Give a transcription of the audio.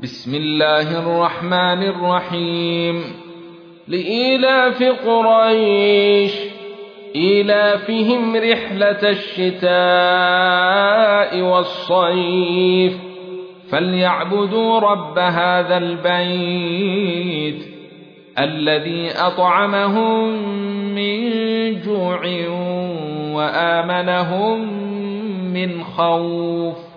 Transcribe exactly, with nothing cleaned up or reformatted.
بسم الله الرحمن الرحيم لإيلاف قريش إيلافهم رحلة الشتاء والصيف فليعبدوا رب هذا البيت الذي أطعمهم من جوع وآمنهم من خوف.